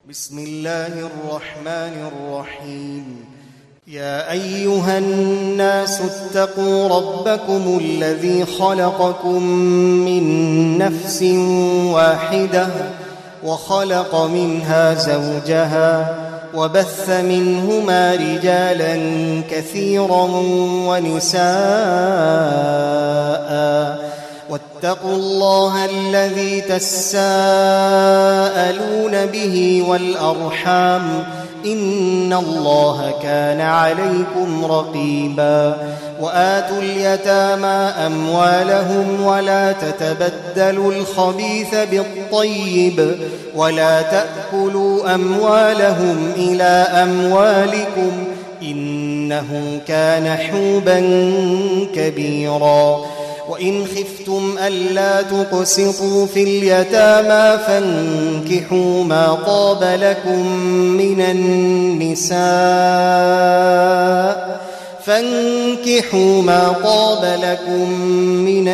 بسم الله الرحمن الرحيم. يا أيها الناس اتقوا ربكم الذي خلقكم من نفس واحدة وخلق منها زوجها وبث منهما رجالا كثيرا ونساء واتقوا الله الذي تساءلون به والأرحام إن الله كان عليكم رقيبا. وآتوا اليتامى أموالهم ولا تتبدلوا الخبيث بالطيب ولا تأكلوا أموالهم إلى أموالكم إنه كان حوبا كبيرا. وإن خفتم ألا تقسطوا في اليتامى فانكحوا ما طاب لكم من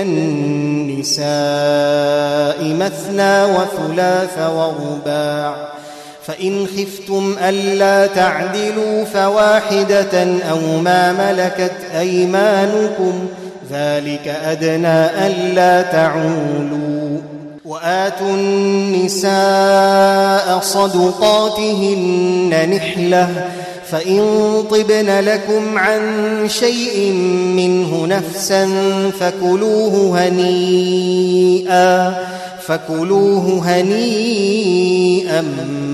النساء مثنى وثلاث ورباع. فإن خفتم ألا تعدلوا فواحدة أو ما ملكت أيمانكم ذلك أدنى ألا تعولوا. وآتوا النساء صدقاتهن نحلة فإن طبن لكم عن شيء منه نفسا فكلوه هنيئا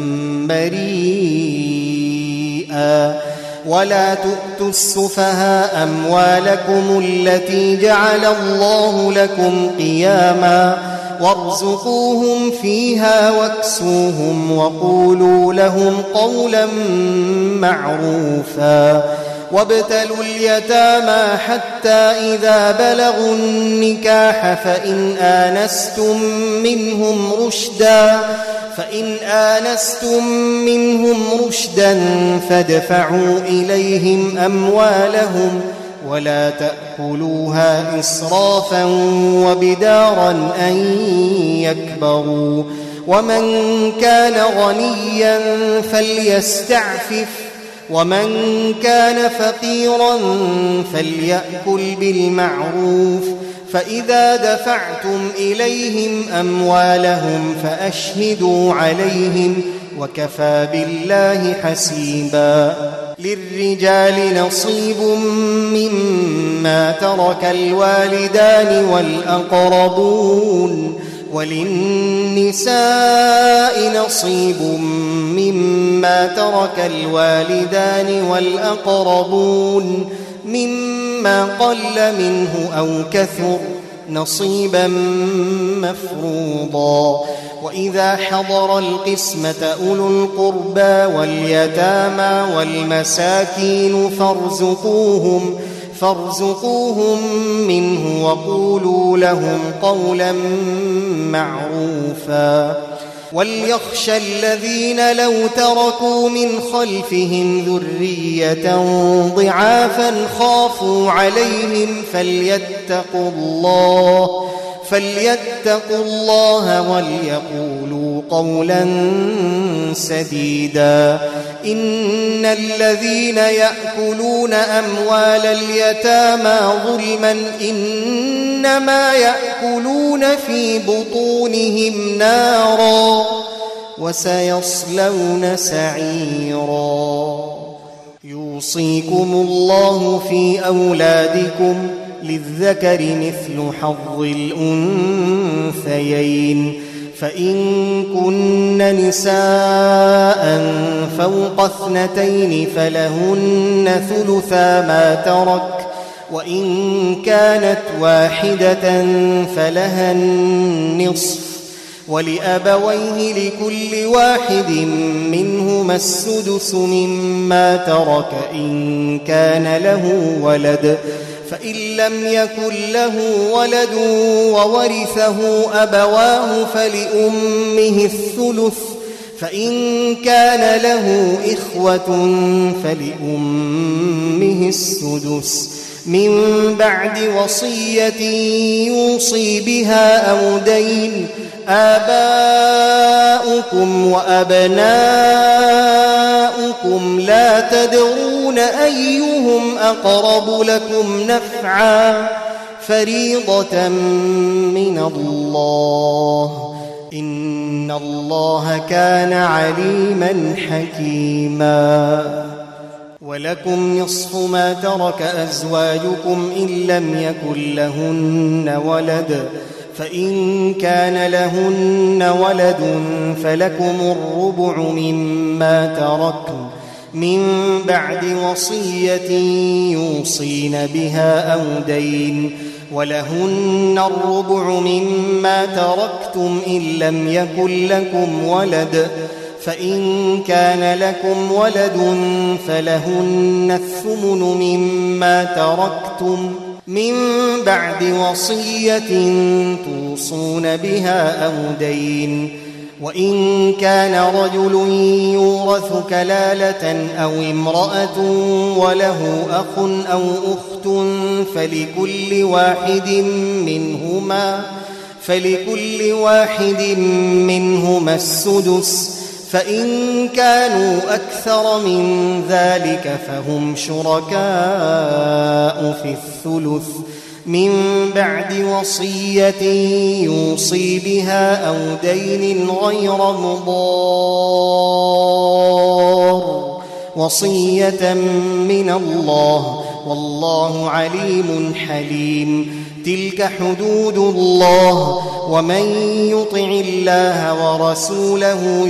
مريئا. ولا تؤتوا السفهاء أموالكم التي جعل الله لكم قياما وارزقوهم فيها واكسوهم وقولوا لهم قولا معروفا. وابتلوا اليتامى حتى إذا بلغوا النكاح فإن آنستم منهم رشدا فادفعوا إليهم أموالهم ولا تأكلوها إسرافا وبدارا أن يكبروا. ومن كان غنيا فليستعفف ومن كان فقيرا فليأكل بالمعروف. فإذا دفعتم إليهم أموالهم فأشهدوا عليهم وكفى بالله حسيبا. للرجال نصيب مما ترك الوالدان والأقربون وللنساء نصيب مما ترك الوالدان والأقربون مما قل منه أو كثر نصيبا مفروضا. وإذا حضر القسمة أولو القربى واليتامى والمساكين فارزقوهم منه وقولوا لهم قولا معروفا. وليخشى الذين لو تركوا من خلفهم ذرية ضعافا خافوا عليهم فليتقوا الله وليقولوا قولا سديدا. إن الذين يأكلون أموال اليتامى ظلما إنما يأكلون في بطونهم نارا وسيصلون سعيرا. يوصيكم الله في أولادكم للذكر مثل حظ الأنثيين. فإن كن نساء فوق 2 فلهن ثلثا ما ترك وإن كانت واحدة فلها النصف ولأبويه لكل واحد منهما السدس مما ترك إن كان له ولد. فإن لم يكن له ولد وورثه أبواه فلأمه الثلث فإن كان له إخوة فلأمه السدس من بعد وصية يوصي بها أو دين آباؤكم وأبناؤكم لا تدرون أيهم أقرب لكم نفعا فريضة من الله إن الله كان عليما حكيما ولكم نصف ما ترك أزواجكم إن لم يكن لهن ولد فإن كان لهن ولد فلكم الربع مما تركتم من بعد وصية يوصين بها أو دين ولهن الربع مما تركتم إن لم يكن لكم ولد فإن كان لكم ولد فلهن الثمن مما تركتم من بعد وصية توصون بها أو دين وإن كان رجل يورث كلالة أو امرأة وله أخ أو أخت فلكل واحد منهما السدس فإن كانوا أكثر من ذلك فهم شركاء في الثلث من بعد وصية يوصي بها أو دين غير مضار وصية من الله والله عليم حليم تلك حدود الله ومن يطع الله ورسوله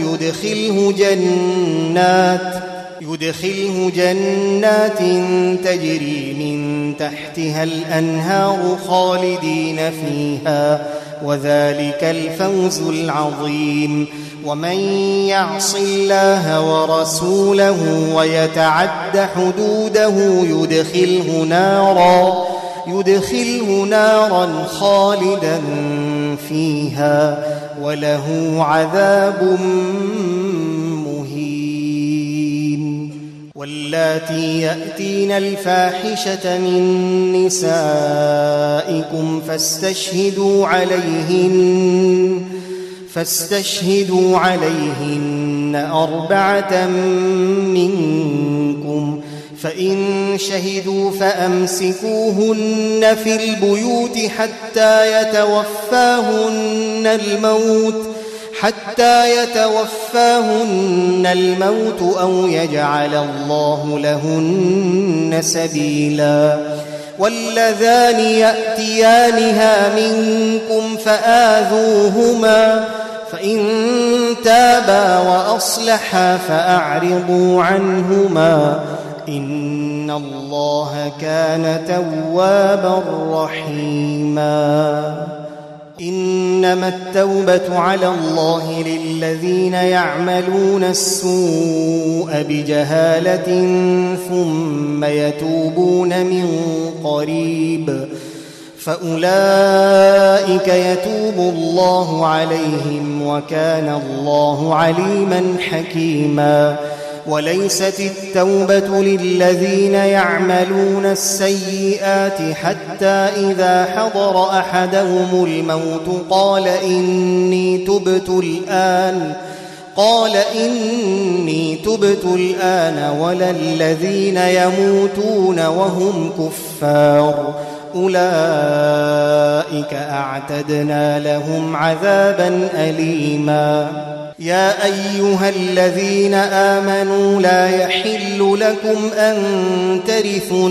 يدخله جنات تجري من تحتها الأنهار خالدين فيها وذلك الفوز العظيم ومن يعص الله ورسوله ويتعد حدوده يدخله نارا خالدا فيها وله عذاب مهين واللاتي يأتين الفاحشة من نسائكم فاستشهدوا عليهن 4 منكم فإن شهدوا فأمسكوهن في البيوت حتى يتوفاهن الموت أو يجعل الله لهن سبيلا واللذان يأتيانها منكم فآذوهما فإن تابا وأصلحا فأعرضوا عنهما إن الله كان توابا رحيما إنما التوبة على الله للذين يعملون السوء بجهالة ثم يتوبون من قريب فأولئك يتوب الله عليهم وكان الله عليما حكيما وليست التوبة للذين يعملون السيئات حتى إذا حضر أحدهم الموت قال إني تبت الآن ولا الذين يموتون وهم كفار أولئك أعتدنا لهم عذابا أليما يا أيها الذين آمنوا لا يحل لكم أن ترثوا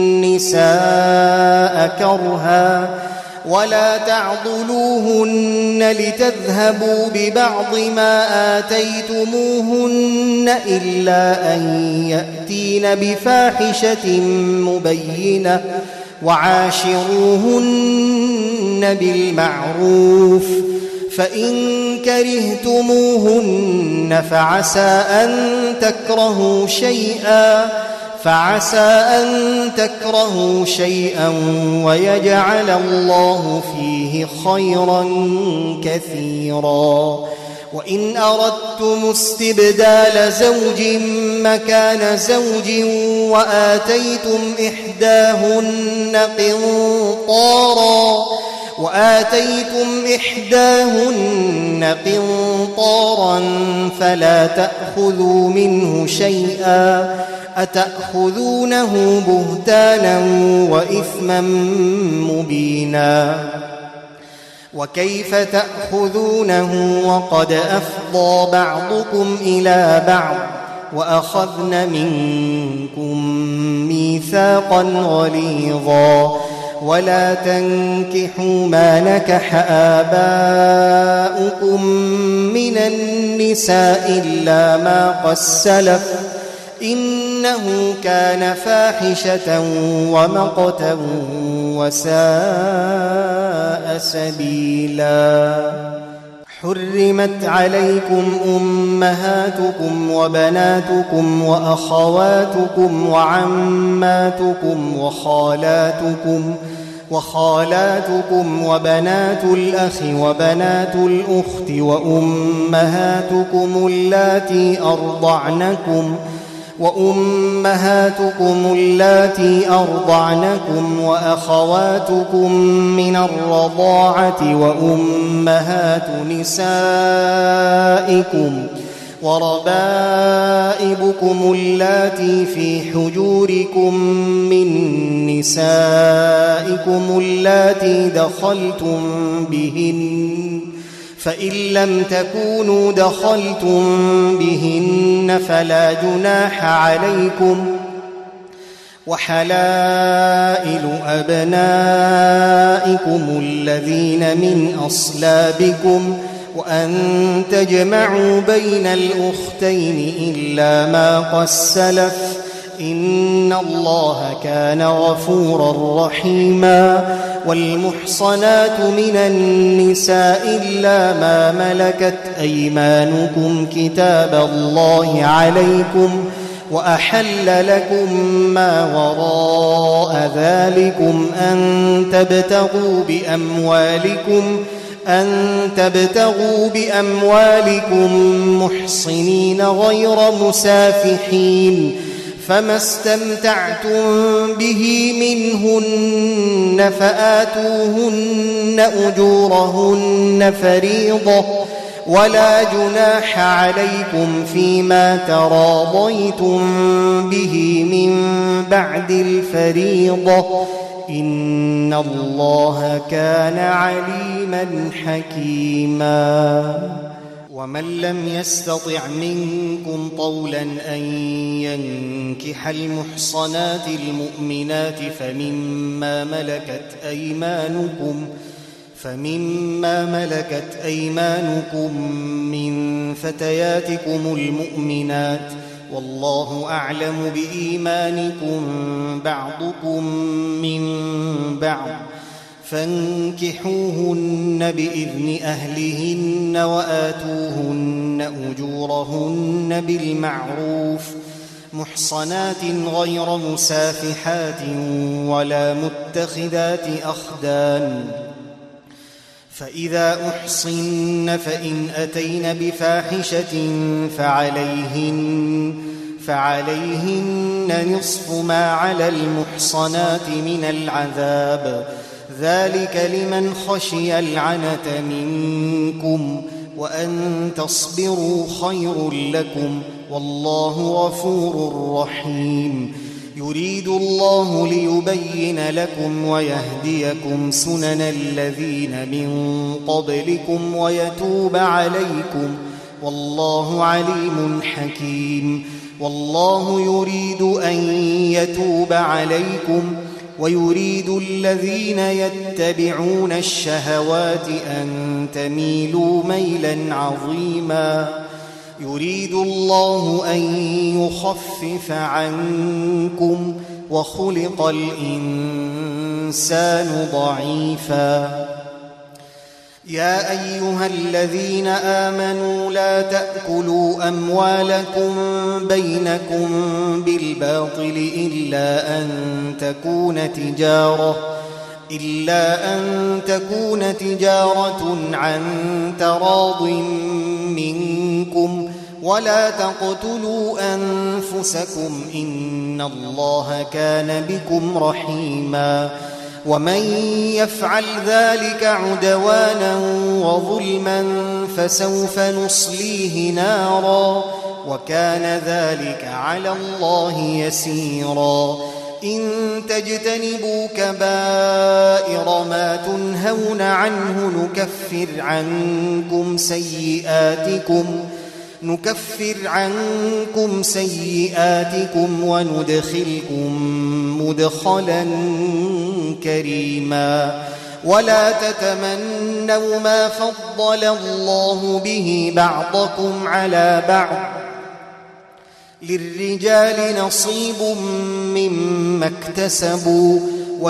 النساء كرها ولا تعضلوهن لتذهبوا ببعض ما آتيتموهن إلا أن يأتين بفاحشة مبينة وعاشروهن بالمعروف فإن كرهتموهن فعسى أن تكرهوا شيئا ويجعل الله فيه خيرا كثيرا وإن أردتم استبدال زوج مكان زوج وآتيتم إحداهن قنطارا فلا تأخذوا منه شيئا أتأخذونه بهتانا وإثما مبينا وكيف تأخذونه وقد أفضى بعضكم إلى بعض وأخذن منكم ميثاقا غليظا ولا تنكحوا ما نكح آباؤكم من النساء إلا ما قد سلف إنه كان فاحشة ومقتا وساء سبيلا حرمت عليكم أمهاتكم وبناتكم وأخواتكم وعماتكم وخالاتكم وبنات الأخ وبنات الأخت وأمهاتكم اللاتي أرضعنكم وأخواتكم من الرضاعة وأمهات نسائكم وربائبكم اللاتي في حجوركم من نسائكم اللاتي دخلتم بهن فإن لم تكونوا دخلتم بهن فلا جناح عليكم وحلائل أبنائكم الذين من أصلابكم وأن تجمعوا بين الأختين إلا ما قد سلف إن الله كان غفورا رحيما والمحصنات من النساء إلا ما ملكت أيمانكم كتاب الله عليكم وأحل لكم ما وراء ذلكم أن تبتغوا بأموالكم محصنين غير مسافحين فما استمتعتم به منهن فآتوهن أجورهن فريضة ولا جناح عليكم فيما تراضيتم به من بعد الفريضة إن الله كان عليما حكيما ومن لم يستطع منكم طولا أن ينكح المحصنات المؤمنات فمما ملكت أيمانكم من فتياتكم المؤمنات والله أعلم بإيمانكم بعضكم من بعض فانكحوهن بإذن أهلهن وآتوهن أجورهن بالمعروف محصنات غير مسافحات ولا متخذات أخدان فإذا أحصن فإن أتين بفاحشة فعليهن نصف ما على المحصنات من العذاب ذلك لمن خشي العنة منكم وأن تصبروا خير لكم والله غفور رحيم يريد الله ليبين لكم ويهديكم سنن الذين من قبلكم ويتوب عليكم والله عليم حكيم والله يريد أن يتوب عليكم ويريد الذين يتبعون الشهوات أن تميلوا ميلا عظيما يريد الله أن يخفف عنكم وخلق الإنسان ضعيفا يا أيها الذين آمنوا لا تأكلوا أموالكم بينكم بالباطل إلا أن تكون تجارة عن تراض منكم ولا تقتلوا أنفسكم إن الله كان بكم رحيما ومن يفعل ذلك عدوانا وظلما فسوف نصليه نارا وكان ذلك على الله يسيرا إن تجتنبوا كبائر ما تنهون عنه نكفر عنكم سيئاتكم وندخلكم مدخلا كريما ولا تتمنوا ما فضل الله به بعضكم على بعض للرجال نصيب مما اكتسبوا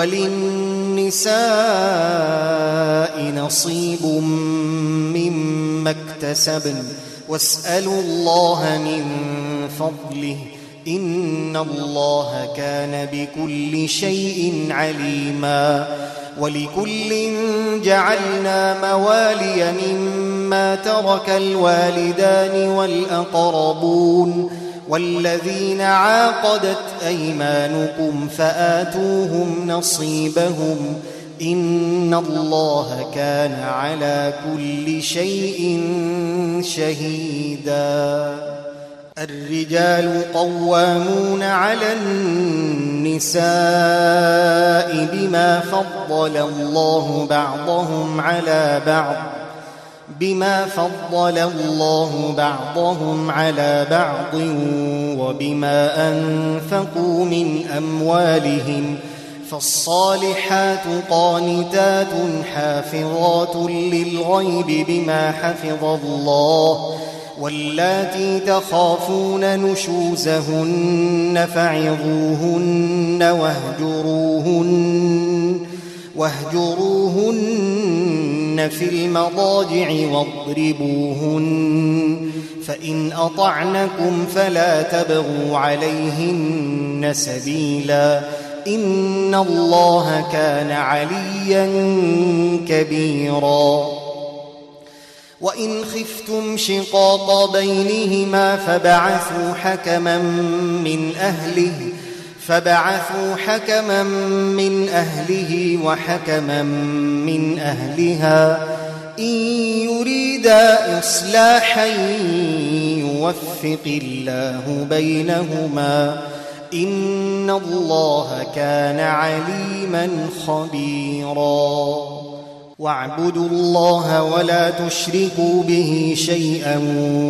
وللنساء نصيب مما اكتسبن واسألوا الله من فضله إن الله كان بكل شيء عليما ولكل جعلنا موالي مما ترك الوالدان والأقربون والذين عاقدت أيمانكم فآتوهم نصيبهم إن الله كان على كل شيء شهيدا الرجال قوامون على النساء بما فضل الله بعضهم على بعض وبما أنفقوا من أموالهم فالصالحات قانتات حافظات للغيب بما حفظ الله واللاتي تخافون نشوزهن فعظوهن واهجروهن في المضاجع واضربوهن فإن أطعنكم فلا تبغوا عليهن سبيلا إن الله كان عليا كبيرا وإن خفتم شقاق بينهما فبعثوا حكما من أهله وحكما من أهلها إن يريدا إصلاحا يوفق الله بينهما إن الله كان عليما خبيرا واعبدوا الله ولا تشركوا به شيئا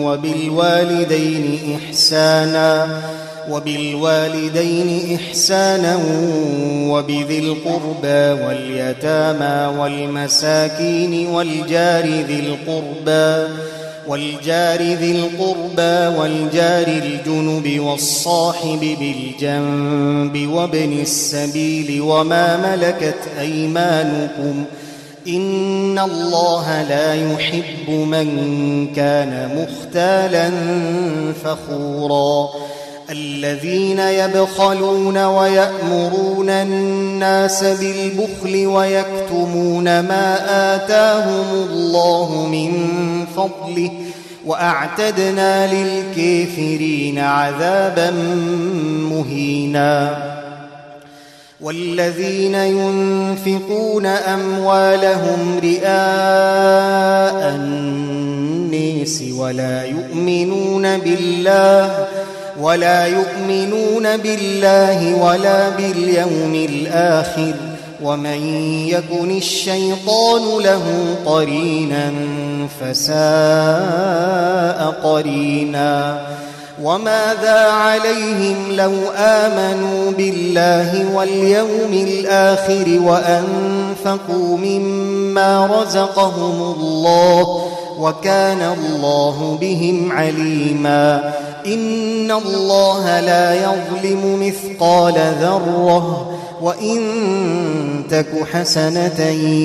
وبالوالدين إحسانا وبذي القربى واليتامى والمساكين والجار ذي القربى والجار الجنب والصاحب بالجنب وابن السبيل وما ملكت أيمانكم إن الله لا يحب من كان مختالا فخورا الذين يبخلون ويأمرون الناس بالبخل ويكتمون ما آتاهم الله من فضله وأعتدنا للكافرين عذابا مهينا والذين ينفقون أموالهم رئاء الناس ولا يؤمنون بالله ولا باليوم الآخر ومن يكن الشيطان له قرينا فساء قرينا وماذا عليهم لو آمنوا بالله واليوم الآخر وأنفقوا مما رزقهم الله وكان الله بهم عليما إن الله لا يظلم مثقال ذرة وإن تك حسنة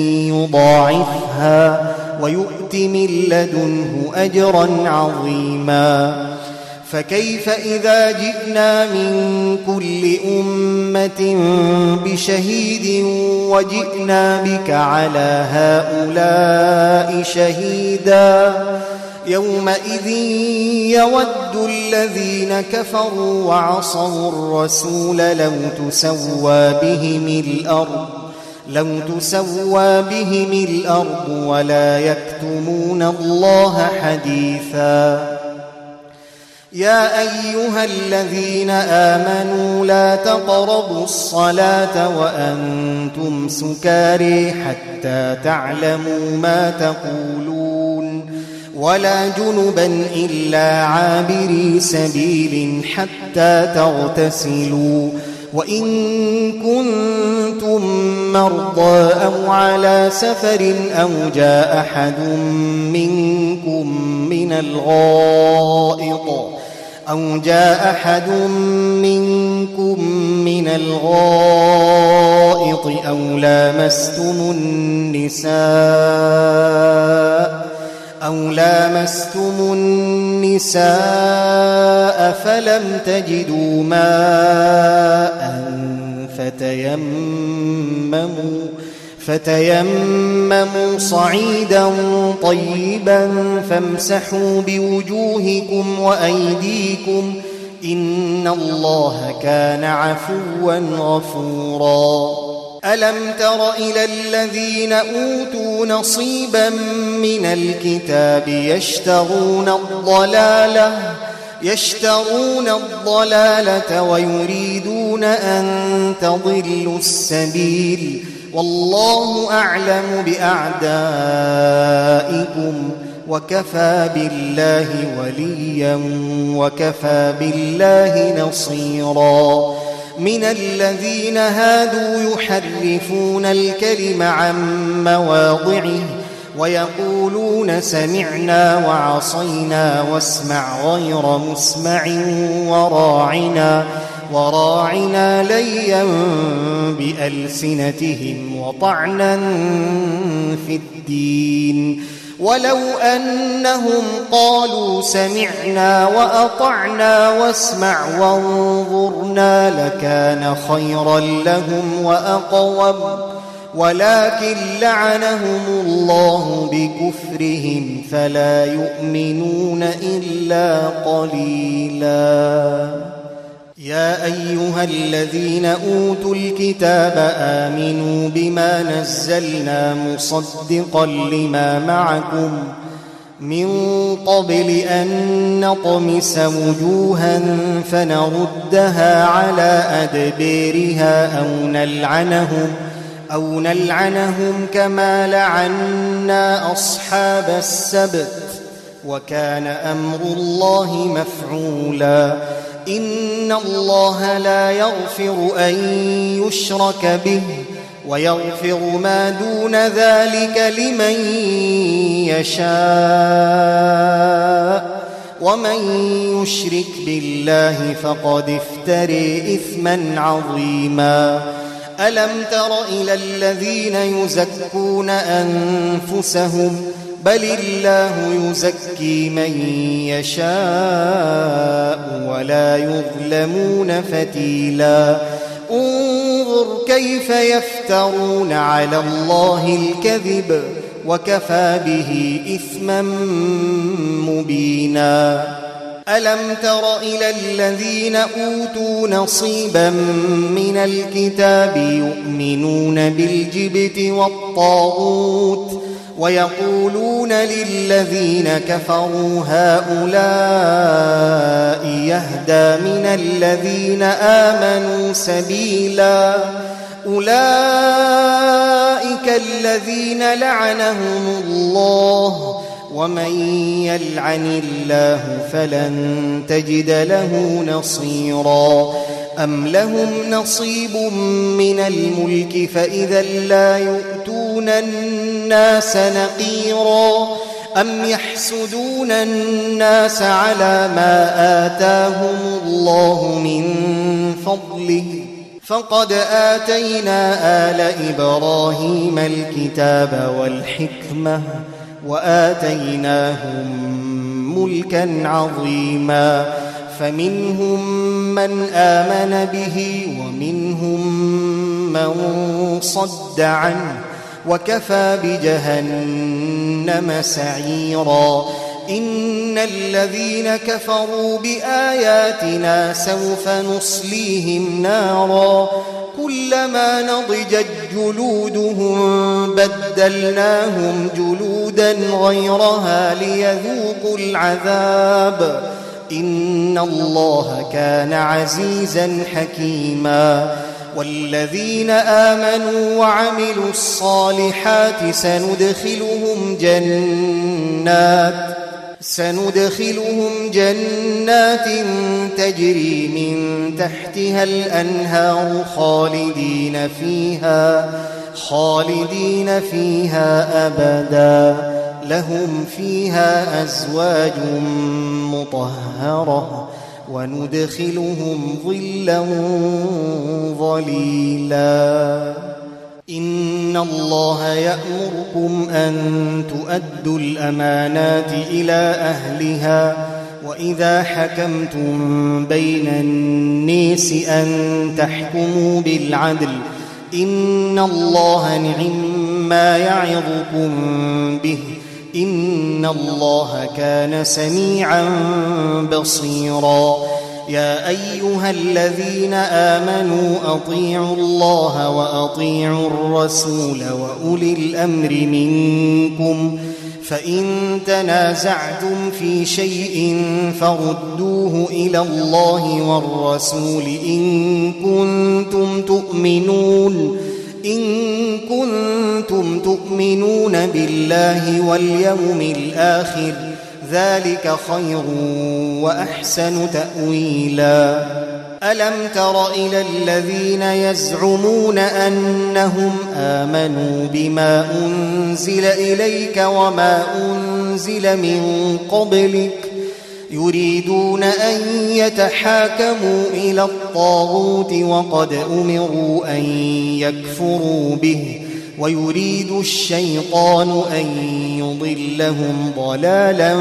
يضاعفها ويؤت من لدنه أجرا عظيما فكيف إذا جئنا من كل أمة بشهيد وجئنا بك على هؤلاء شهيدا يومئذ يود الذين كفروا وعصوا الرسول لو تسوى بهم الأرض لو تسوى بهم الأرض ولا يكتمون الله حديثا. يا أيها الذين آمنوا لا تقربوا الصلاة وأنتم سكارى حتى تعلموا ما تقولون ولا جنبا إلا عابري سبيل حتى تغتسلوا وإن كنتم مرضى أو على سفر أو جاء أحد منكم من الغائط أو لامستم النساء فلم تجدوا ماء فتيمموا صعيدا طيبا فامسحوا بوجوهكم وأيديكم إن الله كان عفوا غفورا. ألم تر إلى الذين أوتوا نصيبا من الكتاب يشترون الضلالة ويريدون أن تضلوا السبيل والله أعلم بأعدائكم وكفى بالله وليا وكفى بالله نصيرا. من الذين هادوا يحرفون الكلم عن مواضعه ويقولون سمعنا وعصينا واسمع غير مسمع وراعنا ليا بألسنتهم وطعنا في الدين ولو أنهم قالوا سمعنا وأطعنا واسمع وانظرنا لكان خيرا لهم وأقوم ولكن لعنهم الله بكفرهم فلا يؤمنون إلا قليلا. يا أيها الذين أوتوا الكتاب آمنوا بما نزلنا مصدقا لما معكم من قبل أن نطمس وجوها فنردها على أدبيرها أو نلعنهم كما لعنا أصحاب السبت وكان أمر الله مفعولا. إن الله لا يغفر أن يشرك به ويغفر ما دون ذلك لمن يشاء ومن يشرك بالله فقد افترى إثما عظيما. ألم تر إلى الذين يزكون أنفسهم بل الله يزكي من يشاء ولا يظلمون فتيلا. انظر كيف يفترون على الله الكذب وكفى به إثما مبينا. ألم تر إلى الذين أوتوا نصيبا من الكتاب يؤمنون بالجبت والطاغوت ويقولون للذين كفروا هؤلاء يهدى من الذين آمنوا سبيلا. أولئك الذين لعنهم الله ومن يلعن الله فلن تجد له نصيرا. أم لهم نصيب من الملك فإذا لا يؤتون الناس نقيرا. أم يحسدون الناس على ما آتاهم الله من فضله فقد آتينا آل إبراهيم الكتاب والحكمة وآتيناهم ملكا عظيما. فمنهم من آمن به ومنهم من صد عنه وكفى بجهنم سعيرا. إن الذين كفروا بآياتنا سوف نصليهم نارا كلما نضجت جلودهم بدلناهم جلودا غيرها ليذوقوا العذاب إن الله كان عزيزا حكيما والذين آمنوا وعملوا الصالحات سندخلهم جنات تجري من تحتها الأنهار خالدين فيها أبدا لهم فيها أزواج مطهرة وندخلهم ظلا ظليلا إن الله يأمركم أن تؤدوا الأمانات إلى أهلها وإذا حكمتم بين الناس أن تحكموا بالعدل إن الله نعما يعظكم به إن الله كان سميعا بصيرا يا أيها الذين آمنوا أطيعوا الله وأطيعوا الرسول وأولي الأمر منكم فإن تنازعتم في شيء فردوه إلى الله والرسول إن كنتم تؤمنون بالله واليوم الآخر ذلك خير وأحسن تأويلا ألم تر إلى الذين يزعمون أنهم آمنوا بما أنزل إليك وما أنزل من قبلك يريدون أن يتحاكموا إلى الطاغوت وقد أمروا أن يكفروا به ويريد الشيطان أن يضلهم ضلالا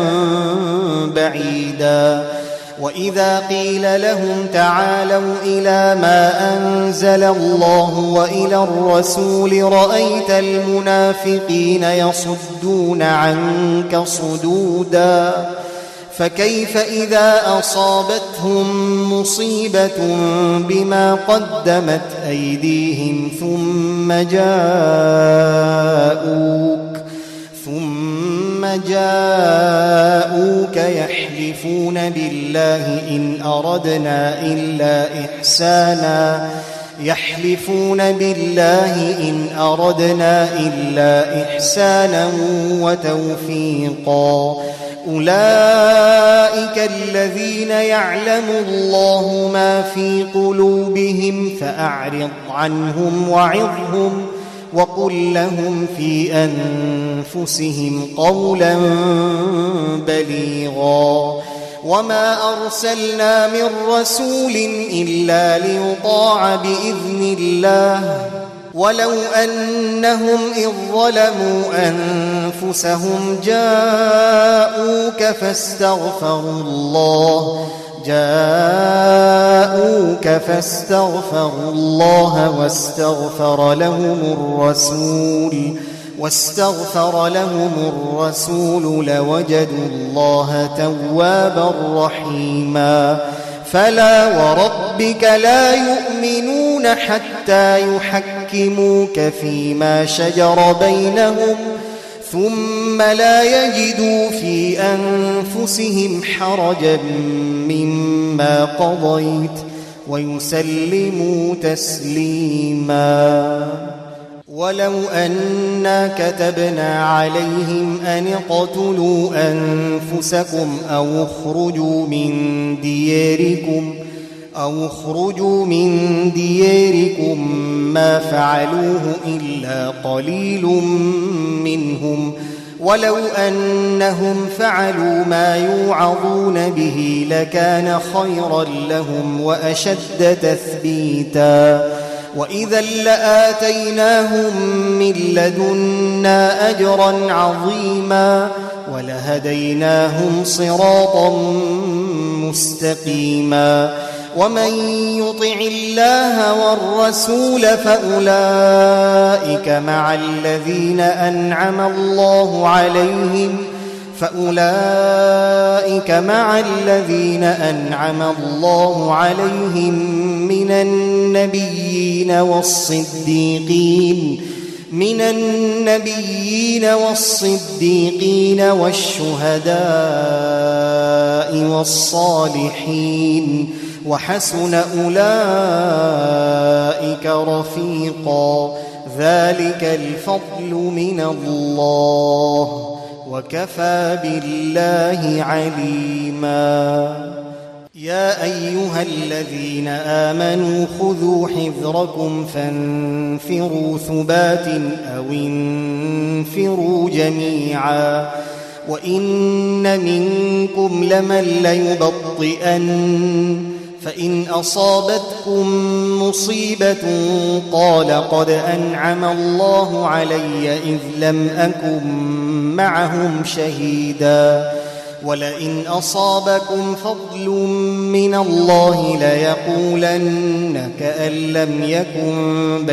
بعيدا وإذا قيل لهم تعالوا إلى ما أنزل الله وإلى الرسول رأيت المنافقين يصدون عنك صدودا فكيف إذا أصابتهم مصيبة بما قدمت أيديهم ثم جاءوك يحلفون بالله إن أردنا إلا إحسانا وتوفيقا أولئك الذين يعلم الله ما في قلوبهم فأعرض عنهم وعظهم وقل لهم في أنفسهم قولا بليغا وما أرسلنا من رسول إلا ليطاع بإذن الله ولو أنهم إذ ظلموا أنفسهم جاءوك فاستغفروا الله واستغفر لهم الرسول لوجدوا الله توابا رحيما فلا وربك لا يؤمنون حتى يحكموك فيما شجر بينهم ثم لا يجدوا في أنفسهم حرجا مما قضيت ويسلموا تسليما ولو أنا كتبنا عليهم أن اقتلوا أنفسكم أو اخرجوا من دياركم ما فعلوه إلا قليل منهم ولو أنهم فعلوا ما يوعظون به لكان خيرا لهم وأشد تثبيتا وإذا لآتيناهم من لدنا أجرا عظيما ولهديناهم صراطا مستقيما ومن يطع الله والرسول فأولئك مع الذين أنعم الله عليهم فأولئك مع الذين أنعم الله عليهم من النبيين والصديقين والشهداء والصالحين وحسن أولئك رفيقا ذلك الفضل من الله وكفى بالله عليما يا أيها الذين آمنوا خذوا حذركم فانفروا ثبات أو انفروا جميعا وإن منكم لمن ليبطئن فإن أصابتكم مصيبة قال قد أنعم الله علي إذ لم أكن معهم شهيدا ولئن أصابكم فضل من الله ليقولن كأن لم يكن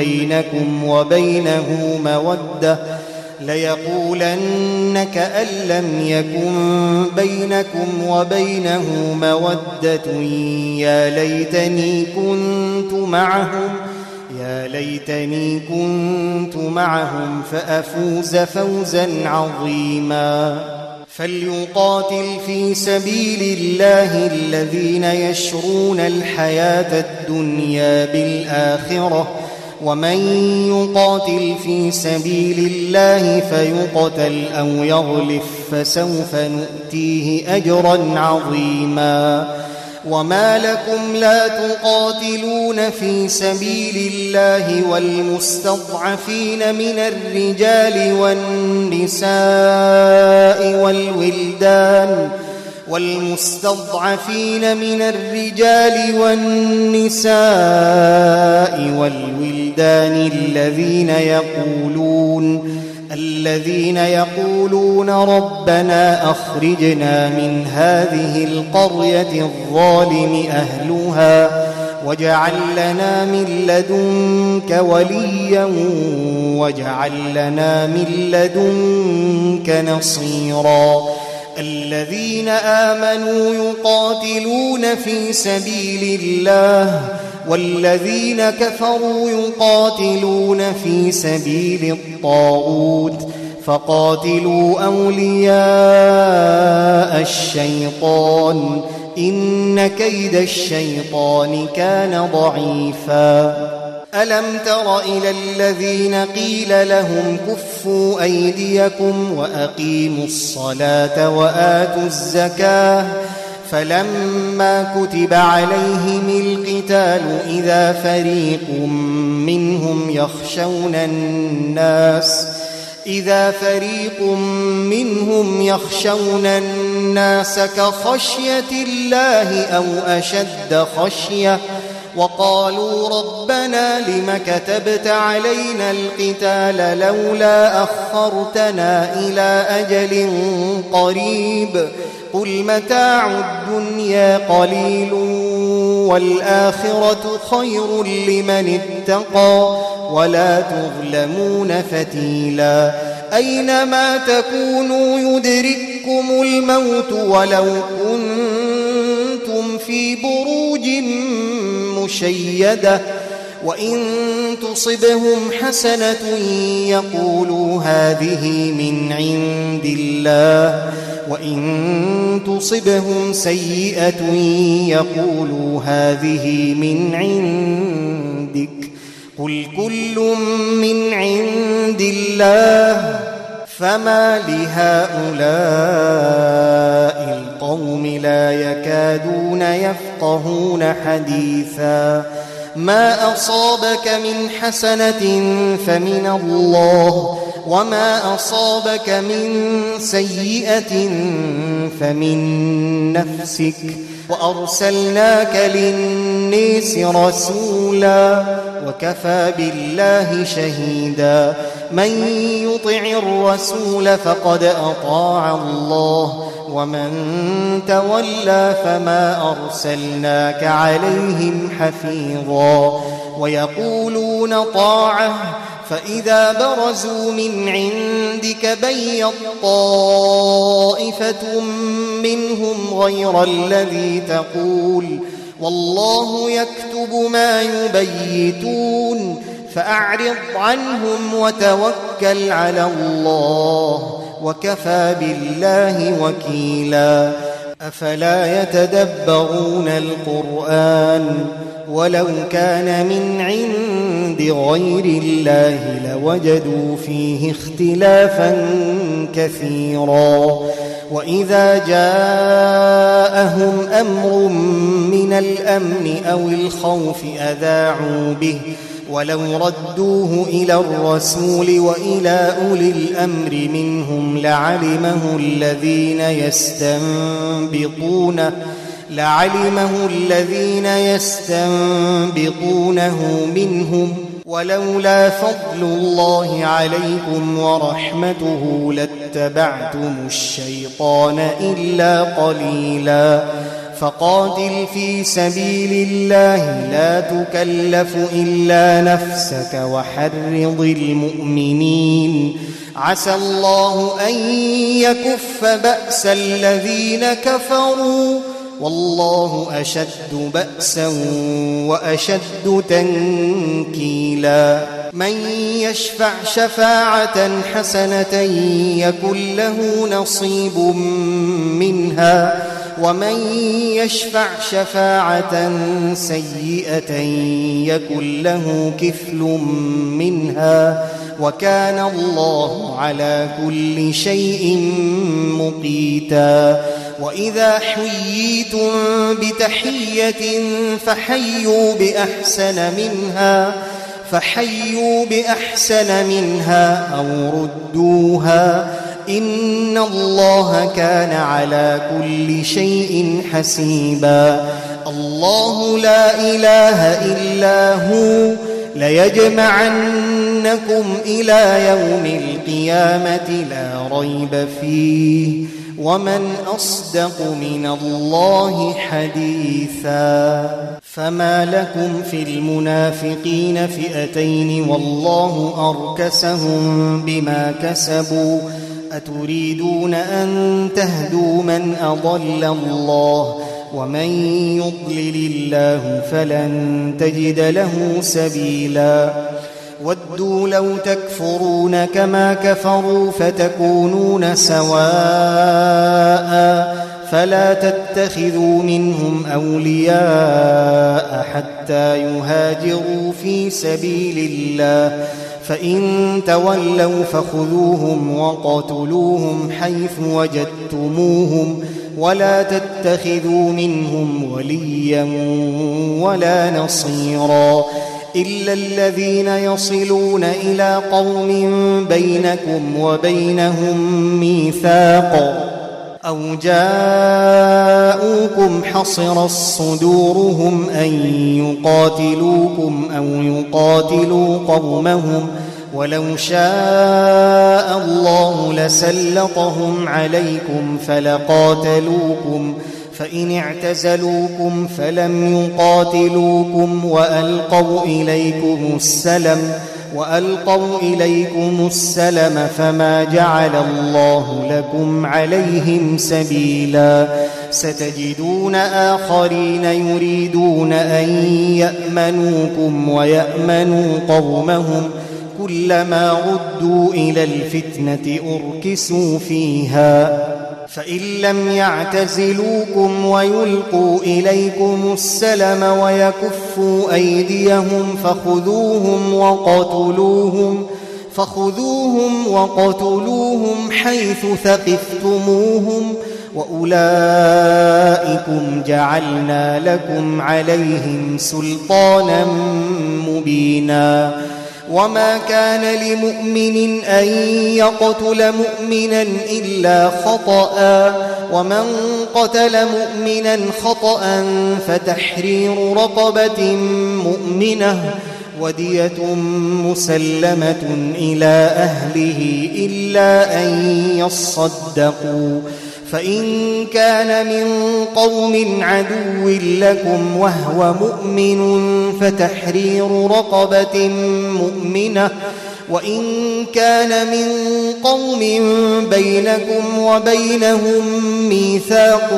بينكم وبينه مودة يا ليتني كنت معهم فأفوز فوزا عظيما فليقاتل في سبيل الله الذين يشرون الحياة الدنيا بالآخرة ومن يقاتل في سبيل الله فيقتل أو يغلف فسوف نؤتيه أجرا عظيما وما لكم لا تقاتلون في سبيل الله والمستضعفين من الرجال والنساء الذين يقولون ربنا أخرجنا من هذه القرية الظالم أهلها واجعل لنا من لدنك وليا واجعل لنا من لدنك نصيرا الذين آمنوا يقاتلون في سبيل الله والذين كفروا يقاتلون في سبيل الطاغوت فقاتلوا أولياء الشيطان إن كيد الشيطان كان ضعيفا ألم تر إلى الذين قيل لهم كفوا أيديكم وأقيموا الصلاة وآتوا الزكاة فلما كتب عليهم القتال إذا فريق منهم يخشون الناس كخشية الله أو أشد خشية وقالوا ربنا لم كتبت علينا القتال لولا أخرتنا إلى أجل قريب قل متاع الدنيا قليل والآخرة خير لمن اتقى ولا تظلمون فتيلا أينما تكونوا يدرككم الموت ولو كنتم في بروج مشيدة وإن تصبهم حسنة يقولوا هذه من عند الله وإن تصبهم سيئة يقولوا هذه من عندك قل كل من عند الله فما لهؤلاء القوم لا يكادون يفقهون حديثا ما أصابك من حسنة فمن الله وما أصابك من سيئة فمن نفسك وأرسلناك للناس رسولا وكفى بالله شهيدا من يطع الرسول فقد أطاع الله ومن تولى فما أرسلناك عليهم حفيظا ويقولون طاعة فإذا برزوا من عندك بيض طائفة منهم غير الذي تقول والله يكتب ما يبيتون فأعرض عنهم وتوكل على الله وكفى بالله وكيلا. أفلا يتدبرون القرآن ولو كان من عند غير الله لوجدوا فيه اختلافا كثيرا. وإذا جاءهم أمر من الأمن أو الخوف أذاعوا به ولو ردوه إلى الرسول وإلى أولي الأمر منهم لعلمه الذين يستنبطونه منهم ولولا فضل الله عليكم ورحمته لاتبعتم الشيطان إلا قليلا. فقاتل في سبيل الله لا تكلف إلا نفسك وحرض المؤمنين عسى الله أن يكف بأس الذين كفروا والله أشد بأسا وأشد تنكيلا. من يشفع شفاعة حسنة يكن له نصيب منها ومن يشفع شفاعة سيئة يكن له كفل منها وكان الله على كل شيء مقيتا. وإذا حييتم بتحية فحيوا بأحسن منها أو ردوها إن الله كان على كل شيء حسيبا. الله لا إله إلا هو ليجمعنكم إلى يوم القيامة لا ريب فيه ومن أصدق من الله حديثا. فما لكم في المنافقين فئتين والله أركسهم بما كسبوا أتريدون أن تهدوا من أضل الله ومن يضلل الله فلن تجد له سبيلا. ودوا لو تكفرون كما كفروا فتكونون سواء فلا تتخذوا منهم أولياء حتى يهاجروا في سبيل الله فإن تولوا فخذوهم وقتلوهم حيث وجدتموهم ولا تتخذوا منهم وليا ولا نصيرا إلا الذين يصلون إلى قوم بينكم وبينهم ميثاق أو جاءوكم حصرت صدورهم أن يقاتلوكم أو يقاتلوا قومهم ولو شاء الله لسلطهم عليكم فلقاتلوكم فإن اعتزلوكم فلم يقاتلوكم وألقوا إليكم السلم فما جعل الله لكم عليهم سبيلا. ستجدون آخرين يريدون أن يأمنوكم ويأمنوا قومهم كلما ردوا إلى الفتنة أركسوا فيها فإن لم يعتزلوكم ويلقوا إليكم السلم ويكفوا أيديهم فخذوهم وقتلوهم حيث ثقفتموهم وأولئكم جعلنا لكم عليهم سلطانا مبينا. وما كان لمؤمن أن يقتل مؤمنا إلا خطأ ومن قتل مؤمنا خطأ فتحرير رقبة مؤمنة ودية مسلمة إلى أهله إلا أن يصدقوا فإن كان من قوم عدو لكم وهو مؤمن فتحرير رقبة مؤمنة وإن كان من قوم بينكم وبينهم ميثاق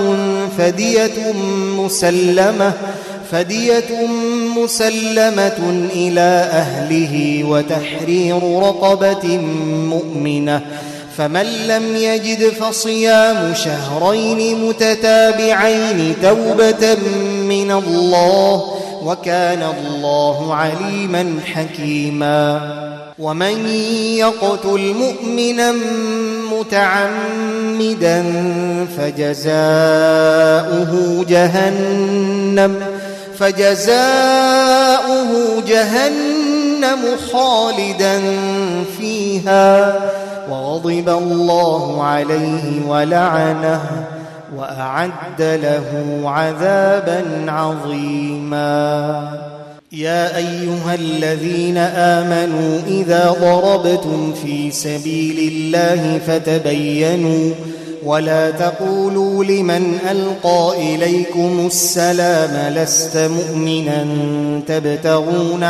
فدية مسلمة إلى أهله وتحرير رقبة مؤمنة، فمن لم يجد فصيام شهرين متتابعين توبة من الله، وكان الله عليما حكيما. ومن يقتل مؤمنا متعمدا فجزاؤه جهنم خالدا فيها، وغضب الله عليه ولعنه وأعد له عذابا عظيما. يا أيها الذين آمنوا إذا ضربتم في سبيل الله فتبينوا ولا تقولوا لمن ألقى إليكم السلام لست مؤمنا تبتغون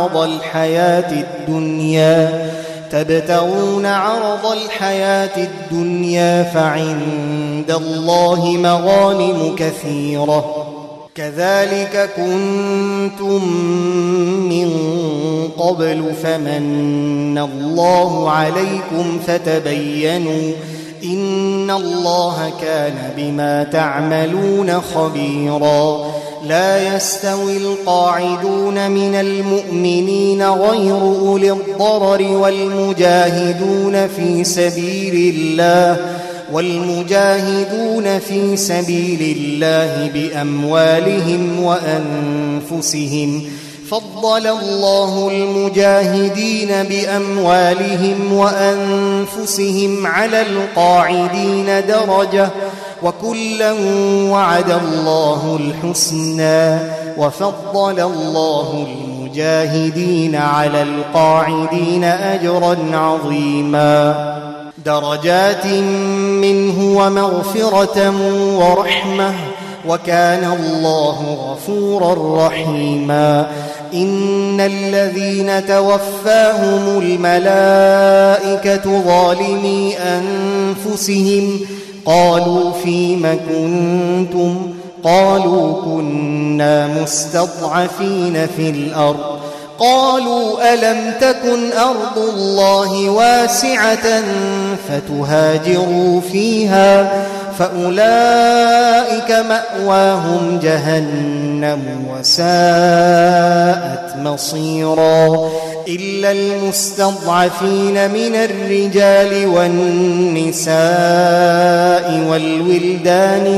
عرض الحياة الدنيا فعند الله مغانم كثيرة، كذلك كنتم من قبل فمن الله عليكم فتبينوا إن الله كان بما تعملون خبيرا. لا يستوي القاعدون من المؤمنين غير أولي الضرر والمجاهدون في سبيل الله بأموالهم وأنفسهم، فضل الله المجاهدين بأموالهم وأنفسهم على القاعدين درجة، وكلا وعد الله الحسنى، وفضل الله المجاهدين على القاعدين أجرا عظيما، درجات منه ومغفرة ورحمة، وكان الله غفورا رحيما. إن الذين توفاهم الملائكة ظالمي أنفسهم قالوا فيم كنتم؟ قالوا كنا مستضعفين في الأرض. قالوا ألم تكن أرض الله واسعة فتهاجروا فيها فأولئك مأواهم جهنم وساءت مصيرا، إلا المستضعفين من الرجال والنساء والولدان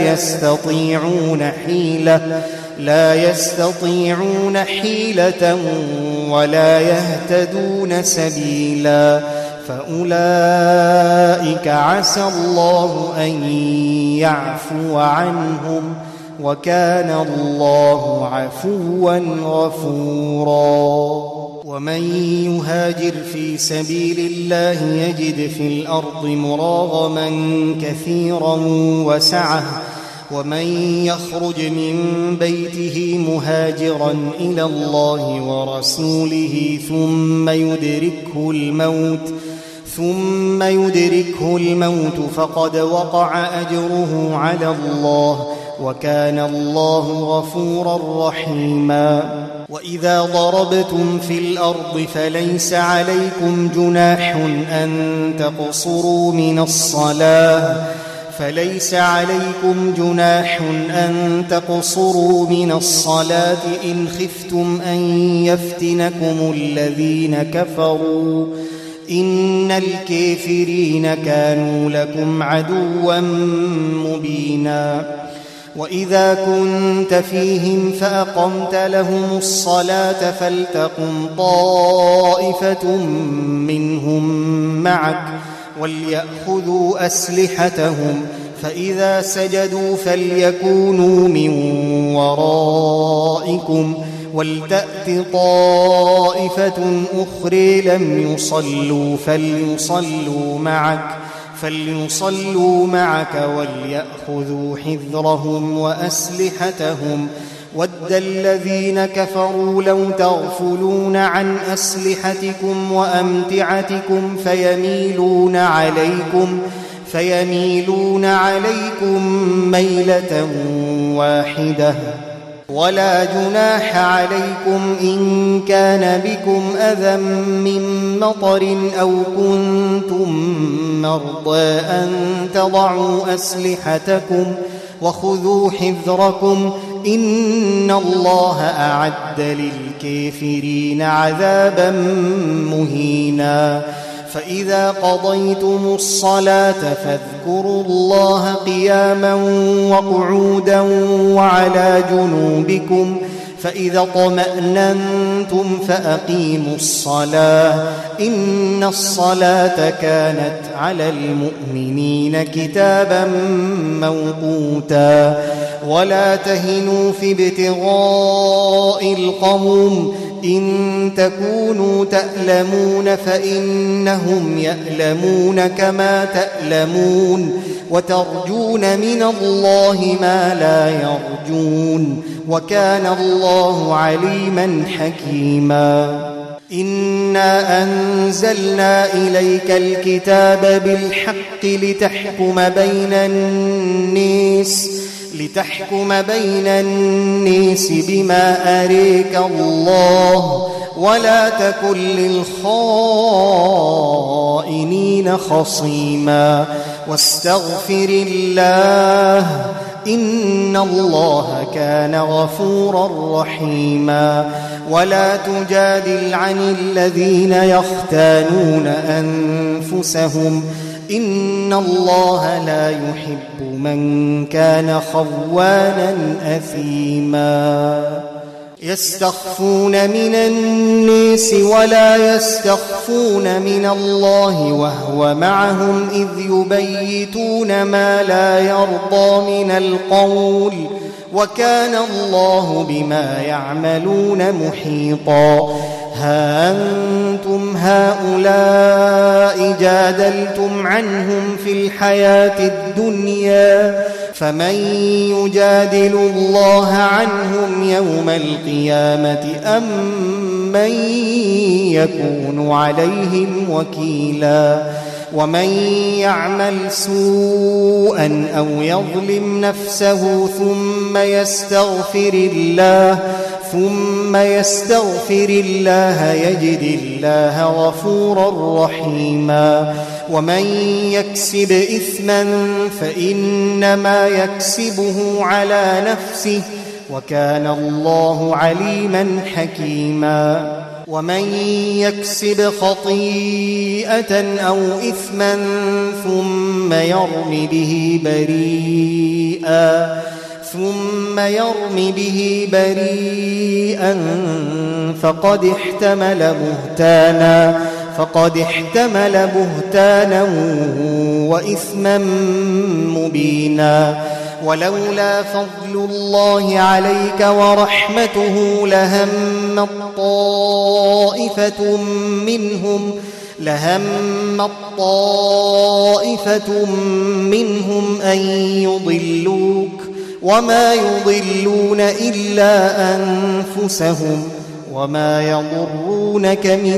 لا يستطيعون حيلة ولا يهتدون سبيلا، فأولئك عسى الله أن يعفو عنهم، وكان الله عفوا غفورا. ومن يهاجر في سبيل الله يجد في الأرض مراغما كثيرا وسعة، ومن يخرج من بيته مهاجرا إلى الله ورسوله ثم يدركه الموت فقد وقع أجره على الله، وكان الله غفورا رحيما. وإذا ضربتم في الأرض فليس عليكم جناح أن تقصروا من الصلاة إن خفتم أن يفتنكم الذين كفروا، إن الكافرين كانوا لكم عدوا مبينا. وإذا كنت فيهم فأقمت لهم الصلاة فلتقم طائفة منهم معك وليأخذوا أسلحتهم، فإذا سجدوا فليكونوا من ورائكم ولتأت طائفة أخرى لم يصلوا فليصلوا معك وليأخذوا حذرهم وأسلحتهم ود الذين كفروا لو تغفلون عن أسلحتكم وأمتعتكم فيميلون عليكم ميلة واحدة. ولا جناح عليكم إن كان بكم أذى من مطر أو كنتم مرضى أن تضعوا أسلحتكم وخذوا حذركم إن الله أعد للكافرين عذابا مهينا. فإذا قضيتم الصلاة فاذكروا الله قياما وقعودا وعلى جنوبكم فإذا اطمأننتم فأقيموا الصلاة إن الصلاة كانت على المؤمنين كتابا موقوتا. ولا تهنوا في ابتغاء القوم إن تكونوا تألمون فإنهم يألمون كما تألمون وترجون من الله ما لا يرجون وكان الله عليما حكيما. إنا أنزلنا إليك الكتاب بالحق لتحكم بين الناس بما أريك الله ولا تكن للخائنين خصيما واستغفر الله إن الله كان غفورا رحيما. ولا تجادل عن الذين يختانون أنفسهم إن الله لا يحب من كان خوانا أثيما. يستخفون من الناس ولا يستخفون من الله وهو معهم إذ يبيتون ما لا يرضى من القول وكان الله بما يعملون محيطا. ها أنتم هؤلاء جادلتم عنهم في الحياة الدنيا فمن يجادل الله عنهم يوم القيامة أم من يكون عليهم وكيلا. ومن يعمل سوءا أو يظلم نفسه ثم يستغفر الله يجد الله غفورا رحيما. ومن يكسب إثما فإنما يكسبه على نفسه وكان الله عليما حكيما. ومن يكسب خطيئة أو إثما ثم يرم به بريئا فقد احتمل بهتانا وإثما مبينا. ولولا فضل الله عليك ورحمته لهمت طائفة منهم أن يضلوك وما يضلون إلا أنفسهم وما يضرونك من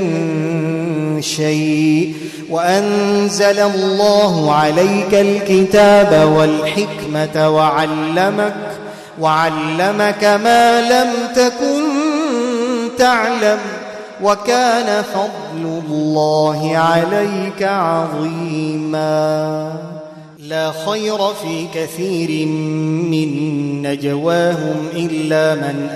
شيء. وأنزل الله عليك الكتاب والحكمة وعلمك ما لم تكن تعلم وكان فضل الله عليك عظيما. لا خير في كثير من نجواهم إلا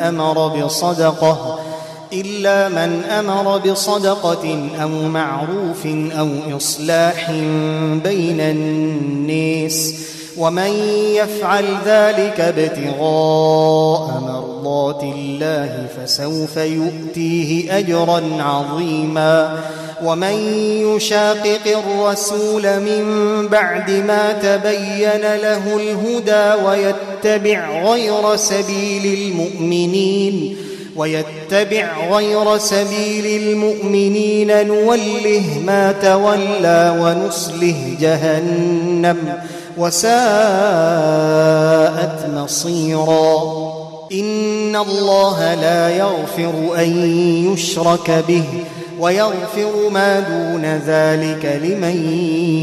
من أمر بصدقة أو معروف أو إصلاح بين الناس ومن يفعل ذلك ابتغاء مرضات الله فسوف يؤتيه أجرا عظيما. ومن يشاقق الرسول من بعد ما تبين له الهدى ويتبع غير سبيل المؤمنين نوله ما تولى ونصله جهنم وساءت مصيرا. إن الله لا يغفر أن يشرك به ويغفر ما دون ذلك لمن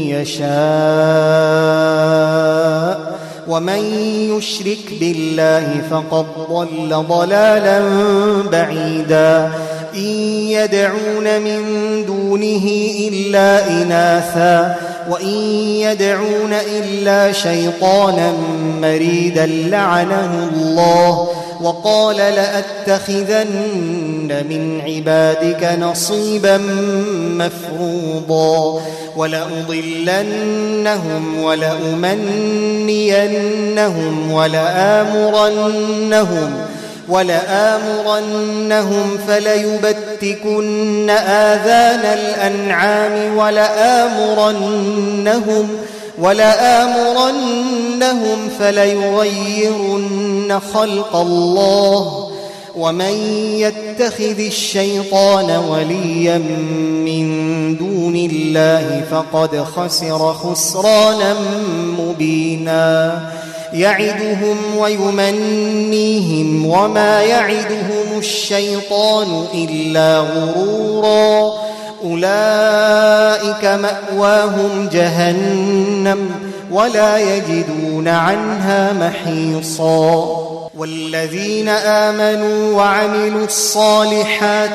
يشاء ومن يشرك بالله فقد ضل ضلالا بعيدا إن يدعون من دونه إلا إناثا وإن يدعون إلا شيطانا مريدا لعنه الله وقال لأتخذن من عبادك نصيبا مفروضا ولأضلنهم ولأمنينهم ولآمرنهم فليبتكن آذان الأنعام ولآمرنهم فليغيرن خلق الله ومن يتخذ الشيطان وليا من دون الله فقد خسر خسرانا مبينا يعدهم ويمنيهم وما يعدهم الشيطان إلا غرورا أولئك مأواهم جهنم ولا يجدون عنها محيصا والذين آمنوا وعملوا الصالحات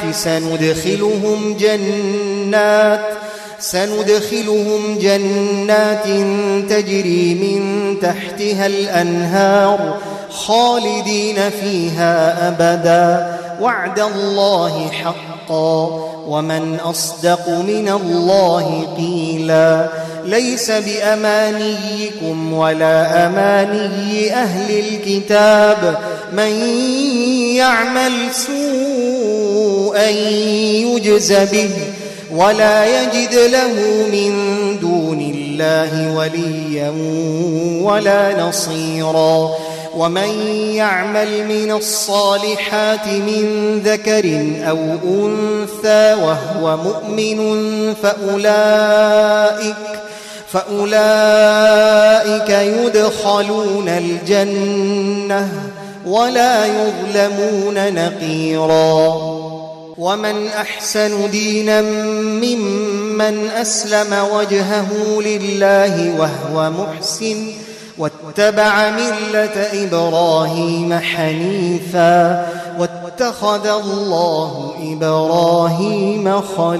سندخلهم جنات تجري من تحتها الأنهار خالدين فيها أبدا وعد الله حقا ومن أصدق من الله قيلا ليس بأمانيكم ولا أماني أهل الكتاب من يعمل سوءا يجز به ولا يجد له من دون الله وليا ولا نصيرا ومن يعمل من الصالحات من ذكر أو أنثى وهو مؤمن فأولئك يدخلون الجنة ولا يظلمون نقيرا ومن أحسن دينا ممن أسلم وجهه لله وهو محسن واتبع ملة إبراهيم حنيفا واتخذ الله إبراهيم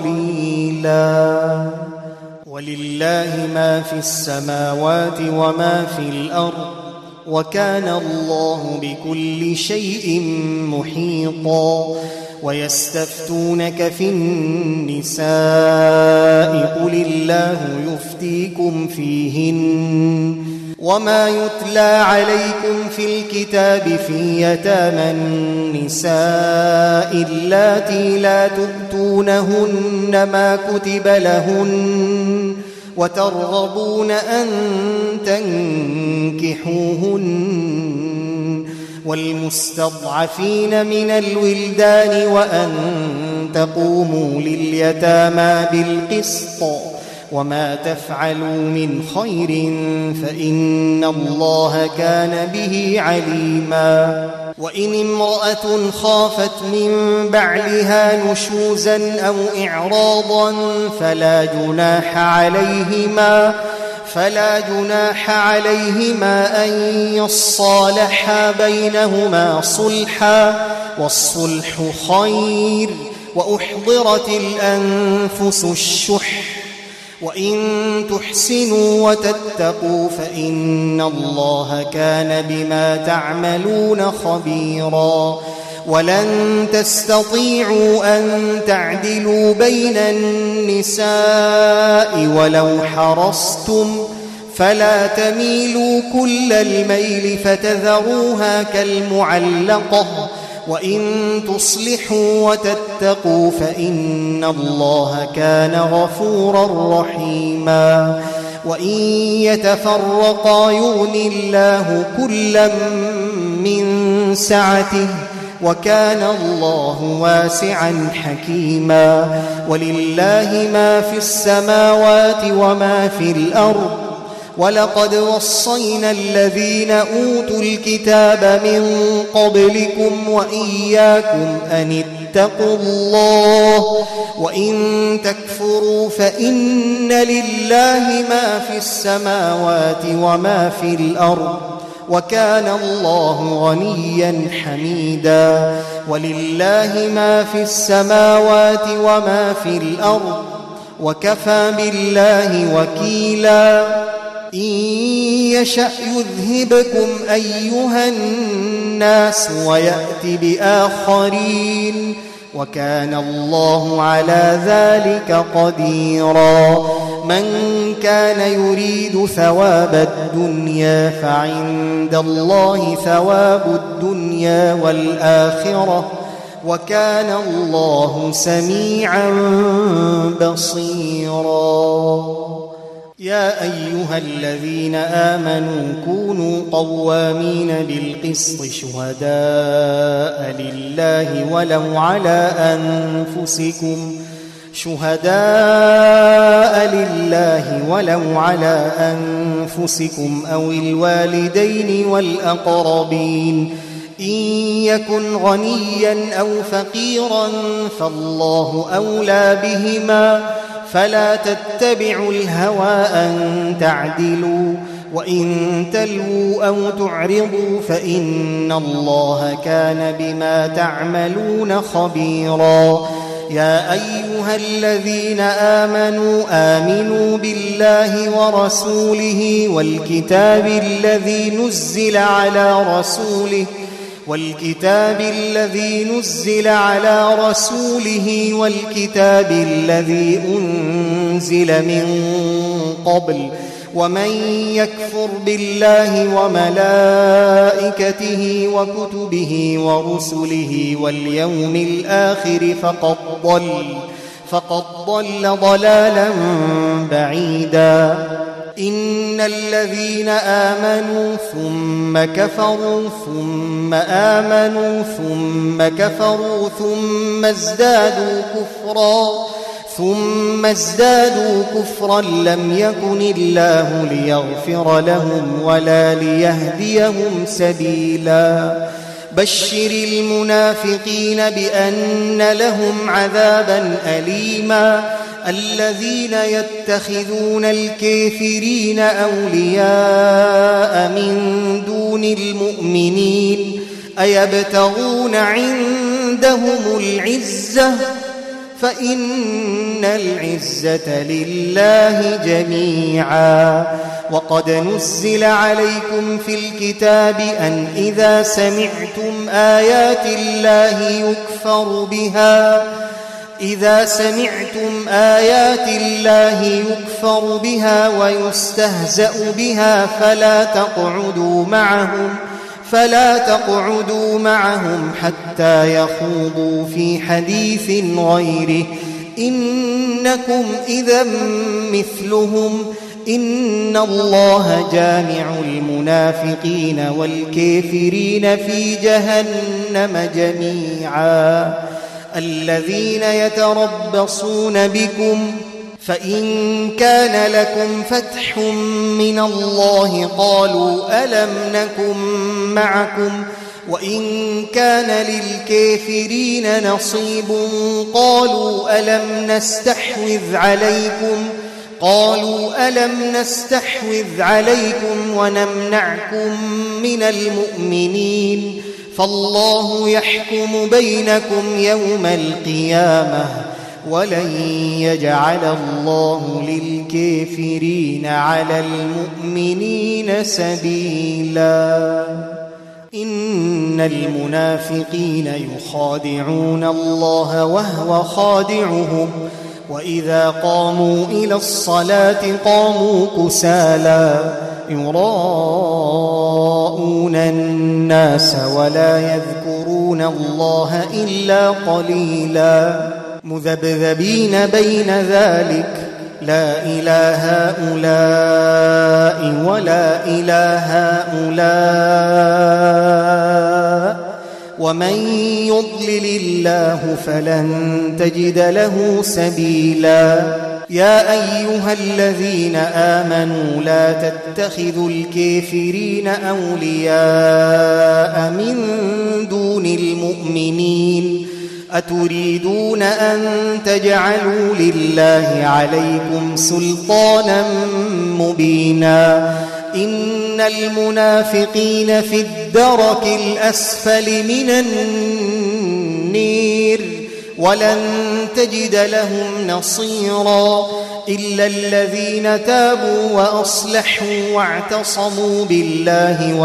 خليلا ولله ما في السماوات وما في الأرض وكان الله بكل شيء محيطا ويستفتونك في النساء قل الله يفتيكم فيهن وما يتلى عليكم في الكتاب في يتامى النساء اللاتي لا تؤتونهن ما كتب لهن وترغبون أن تنكحوهن والمستضعفين من الولدان وأن تقوموا لليتامى بالقسط وما تفعلوا من خير فإن الله كان به عليما وإن امرأة خافت من بعلها نشوزا أو إعراضا فلا جناح عليهما أن يصالحا بينهما صلحا والصلح خير وأحضرت الأنفس الشح وإن تحسنوا وتتقوا فإن الله كان بما تعملون خبيرا ولن تستطيعوا أن تعدلوا بين النساء ولو حرصتم فلا تميلوا كل الميل فتذروها كالمعلقة وإن تصلحوا وتتقوا فإن الله كان غفورا رحيما وإن يتفرقا يغن الله كلا من سعته وكان الله واسعا حكيما ولله ما في السماوات وما في الأرض ولقد وصينا الذين أوتوا الكتاب من قبلكم وإياكم أن اتقوا الله وإن تكفروا فإن لله ما في السماوات وما في الأرض وكان الله غنيا حميدا ولله ما في السماوات وما في الأرض وكفى بالله وكيلا إن يشأ يذهبكم أيها الناس ويأت بآخرين وكان الله على ذلك قديرا من كان يريد ثواب الدنيا فعند الله ثواب الدنيا والآخرة وكان الله سميعا بصيرا يا أيها الذين آمنوا كونوا قوامين بالقسط شهداء لله ولو على أنفسكم أو الوالدين والأقربين إن يكن غنيا أو فقيرا فالله أولى بهما فلا تتبعوا الهوى أن تعدلوا وإن تلووا أو تعرضوا فإن الله كان بما تعملون خبيرا يا أيها الذين آمنوا بالله ورسوله والكتاب الذي نزل على رسوله والكتاب الذي أنزل من قبل ومن يكفر بالله وملائكته وكتبه ورسله واليوم الآخر فقد ضل ضلالا بعيدا إن الذين آمنوا ثم كفروا ثم آمنوا ثم كفروا ثم ازدادوا كفرا لم يكن الله ليغفر لهم ولا ليهديهم سبيلا بشر المنافقين بأن لهم عذابا أليما الذين يتخذون الكافرين أولياء من دون المؤمنين أيبتغون عندهم العزة فإن العزة لله جميعا وقد نزل عليكم في الكتاب أن إذا سمعتم آيات الله يكفر بها ويستهزأ بها فلا تقعدوا معهم حتى يخوضوا في حديث غيره إنكم إذا مثلهم إن الله جامع المنافقين والكافرين في جهنم جميعا الذين يتربصون بكم فإن كان لكم فتح من الله قالوا ألم نكن معكم وإن كان للكافرين نصيب قالوا ألم نستحوذ عليكم ونمنعكم من المؤمنين فالله يحكم بينكم يوم القيامة ولن يجعل الله للكافرين على المؤمنين سبيلا إن المنافقين يخادعون الله وهو خادعهم وإذا قاموا إلى الصلاة قاموا كسالى يراءون الناس ولا يذكرون الله إلا قليلا مذبذبين بين ذلك لا إله هؤلاء ولا إله هؤلاء ومن يضلل الله فلن تجد له سبيلا يا أيها الذين آمنوا لا تتخذوا الكافرين أولياء من دون المؤمنين أتريدون أن تجعلوا لله عليكم سلطانا مبينا إن المنافقين في الدرك الأسفل من النير ولن تجد لهم نصيرا إلا الذين تابوا وأصلحوا واعتصموا بالله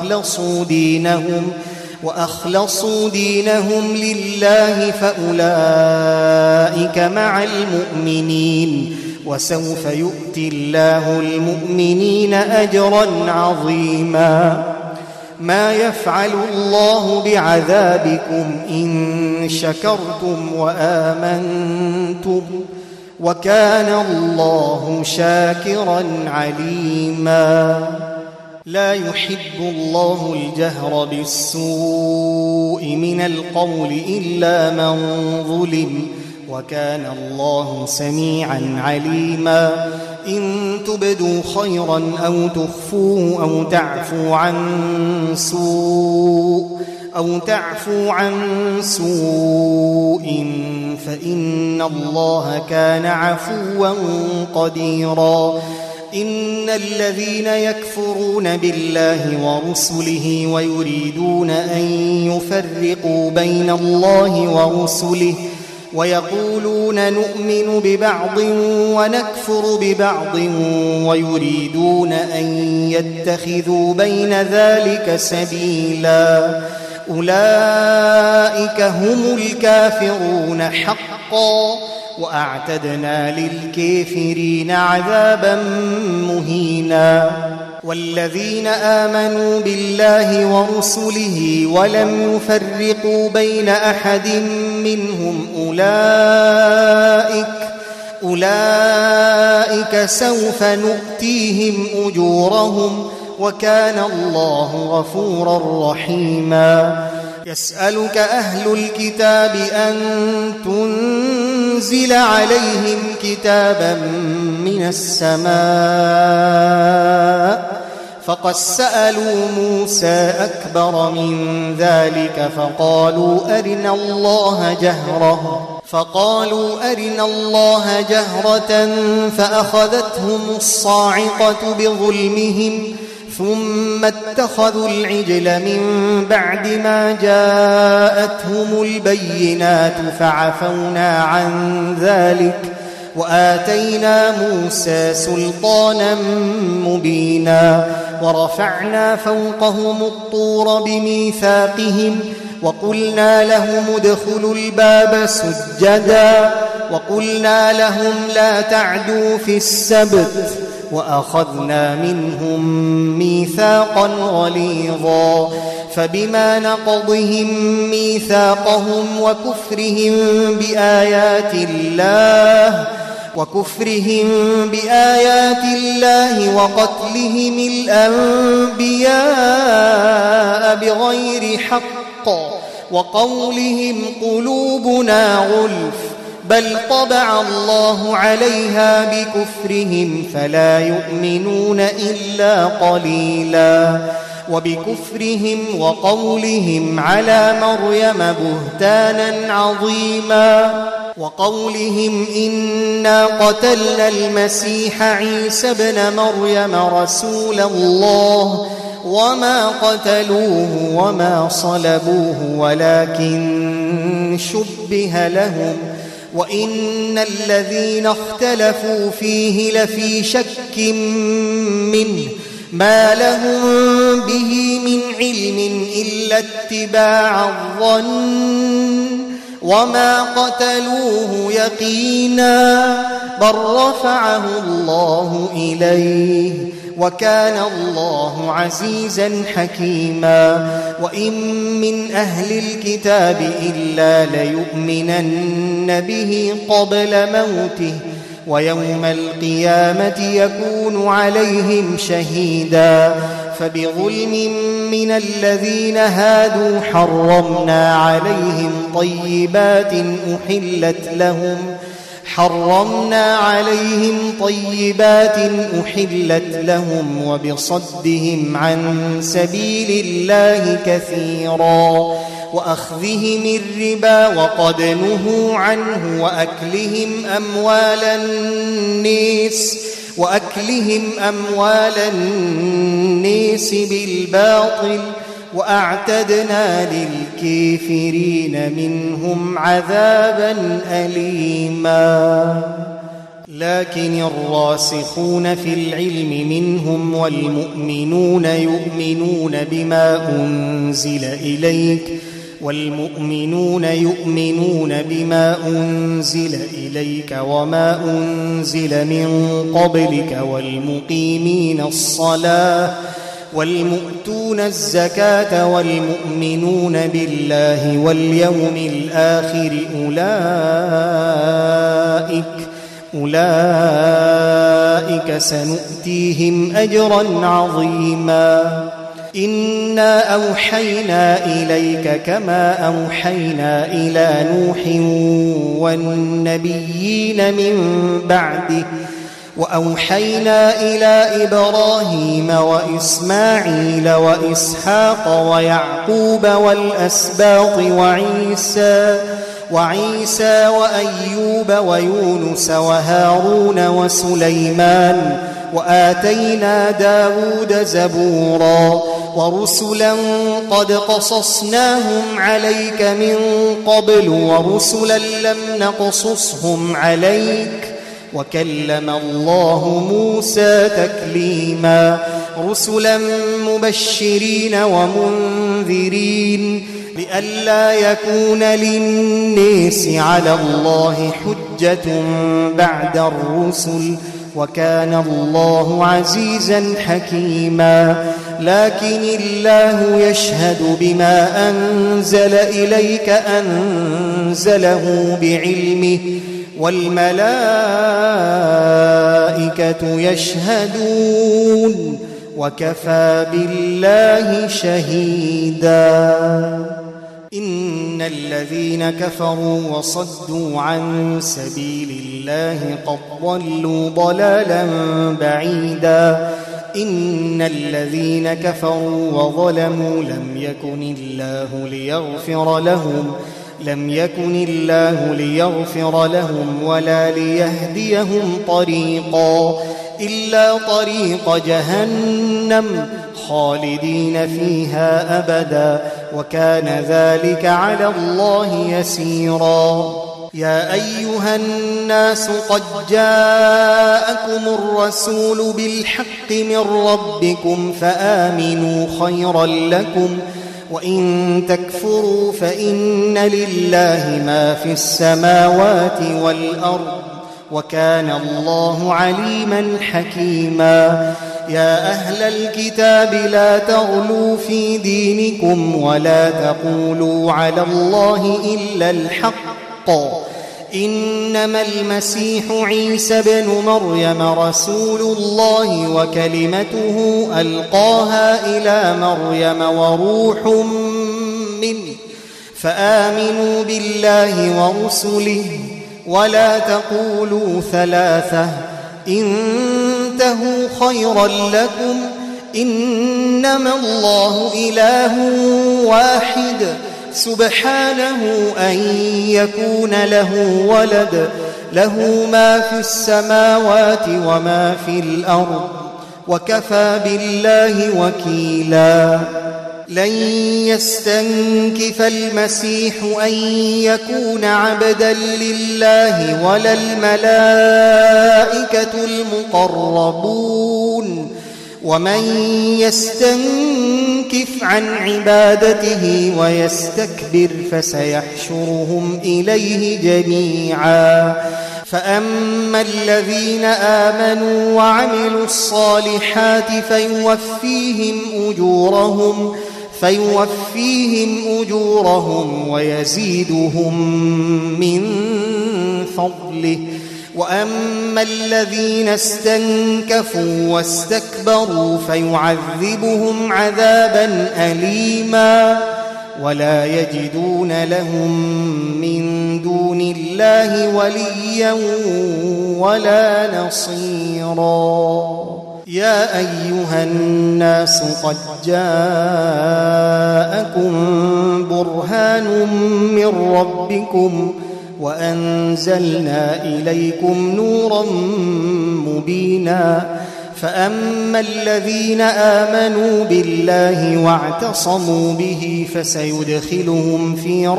وأخلصوا دينهم لله فأولئك مع المؤمنين وسوف يؤتي الله المؤمنين أجرا عظيما ما يفعل الله بعذابكم إن شكرتم وآمنتم وكان الله شاكرا عليما لا يحب الله الجهر بالسوء من القول إلا من ظلم وكان الله سميعا عليما إن تبدوا خيرا أو تخفوه أو تعفوا عن سوء فإن الله كان عفوا قديرا إن الذين يكفرون بالله ورسله ويريدون أن يفرقوا بين الله ورسله ويقولون نؤمن ببعض ونكفر ببعض ويريدون أن يتخذوا بين ذلك سبيلا أولئك هم الكافرون حقا وأعتدنا للكافرين عذابا مهينا والذين آمنوا بالله ورسله ولم يفرقوا بين أحد منهم أولئك سوف نؤتيهم أجورهم وكان الله غفورا رحيما يسألك أهل الكتاب أن تنزل عليهم كتابا من السماء فقد سألوا موسى أكبر من ذلك فقالوا أرنا الله جهرة فأخذتهم الصاعقة بظلمهم ثم اتخذوا العجل من بعد ما جاءتهم البينات فعفونا عن ذلك وآتينا موسى سلطانا مبينا ورفعنا فوقهم الطور بميثاقهم وقلنا لهم ادخلوا الباب سجدا وقلنا لهم لا تعدوا في السبت وأخذنا منهم ميثاقا غليظا فبما نقضهم ميثاقهم وكفرهم بآيات الله وقتلهم الأنبياء بغير حق وقولهم قلوبنا غلف بل طبع الله عليها بكفرهم فلا يؤمنون إلا قليلا وبكفرهم وقولهم على مريم بهتانا عظيما وقولهم إنا قتلنا المسيح عيسى ابن مريم رسول الله وما قتلوه وما صلبوه ولكن شبه لهم وإن الذين اختلفوا فيه لفي شك منه ما لهم به من علم إلا اتباع الظن وما قتلوه يقينا بل رفعه الله إليه وكان الله عزيزا حكيما وإن من أهل الكتاب إلا ليؤمنن به قبل موته ويوم القيامة يكون عليهم شهيدا فبظلم من الذين هادوا حرمنا عليهم طيبات حرمنا عليهم طيبات أحلت لهم وبصدهم عن سبيل الله كثيرا وأخذهم الربا وقد نهوا عنه وأكلهم أموال الناس بالباطل وأعتدنا للكافرين منهم عذابا أليما. لكن الراسخون في العلم منهم والمؤمنون يؤمنون بما أنزل إليك وما أنزل من قبلك والمؤتون الزكاة والمؤمنون بالله واليوم الآخر أولئك سنؤتيهم أجرا عظيما. إنا أوحينا إليك كما أوحينا إلى نوح والنبيين من بعده وأوحينا إلى إبراهيم وإسماعيل وإسحاق ويعقوب والأسباط وعيسى وأيوب ويونس وهارون وسليمان وآتينا داود زبورا ورسلا قد قصصناهم عليك من قبل ورسلا لم نقصصهم عليك وكلم الله موسى تكليما. رسلا مبشرين ومنذرين لئلا يكون للناس على الله حجة بعد الرسل وكان الله عزيزا حكيما. لكن الله يشهد بما أنزل إليك أنزله بعلمه والملائكة يشهدون وكفى بالله شهيدا. إن الذين كفروا وصدوا عن سبيل الله قد ضلوا ضلالا بعيدا. إن الذين كفروا وظلموا لم يكن الله ليغفر لهم ولا ليهديهم طريقا إلا طريق جهنم خالدين فيها أبدا وكان ذلك على الله يسيرا. يا أيها الناس قد جاءكم الرسول بالحق من ربكم فآمنوا خيرا لكم وإن تكفروا فإن لله ما في السماوات والأرض وكان الله عليما حكيما. يا أهل الكتاب لا تغلوا في دينكم ولا تقولوا على الله إلا الحق إنما المسيح عيسى بن مريم رسول الله وكلمته ألقاها إلى مريم وروح منه فآمنوا بالله ورسله ولا تقولوا ثلاثة انتهوا خيرا لكم إنما الله إله واحد سبحانه أن يكون له ولد له ما في السماوات وما في الأرض وكفى بالله وكيلا. لن يستنكف المسيح أن يكون عبدا لله ولا الملائكة المقربون ومن يستنكف عن عبادته ويستكبر فسيحشرهم إليه جميعا. فأما الذين آمنوا وعملوا الصالحات فيوفيهم أجورهم ويزيدهم من فضله. وأما الذين استنكفوا واستكبروا فيعذبهم عذابا أليما ولا يجدون لهم من دون الله وليا ولا نصيرا. يا أيها الناس قد جاءكم برهان من ربكم وأنزلنا إليكم نورا مبينا. فأما الذين آمنوا بالله واعتصموا به فسيدخلهم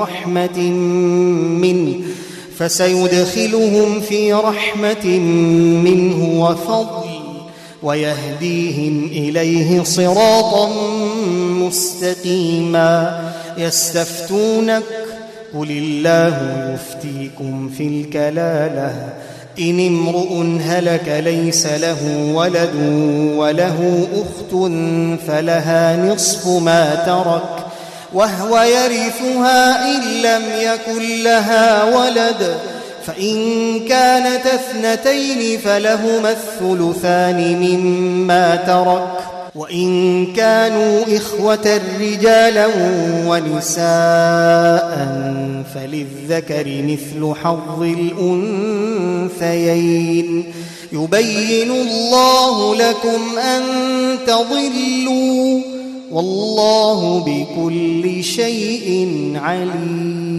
في رحمة منه وفضل ويهديهم إليه صراطا مستقيما. يستفتونك قل الله يفتيكم في الكلالة إن امرؤ هلك ليس له ولد وله أخت فلها نصف ما ترك وهو يرثها إن لم يكن لها ولد فإن كانت اثنتين فلهما الثلثان مما ترك وإن كانوا إخوة رجالا ونساء فللذكر مثل حظ الأنثيين. يبين الله لكم أن تضلوا والله بكل شيء عليم.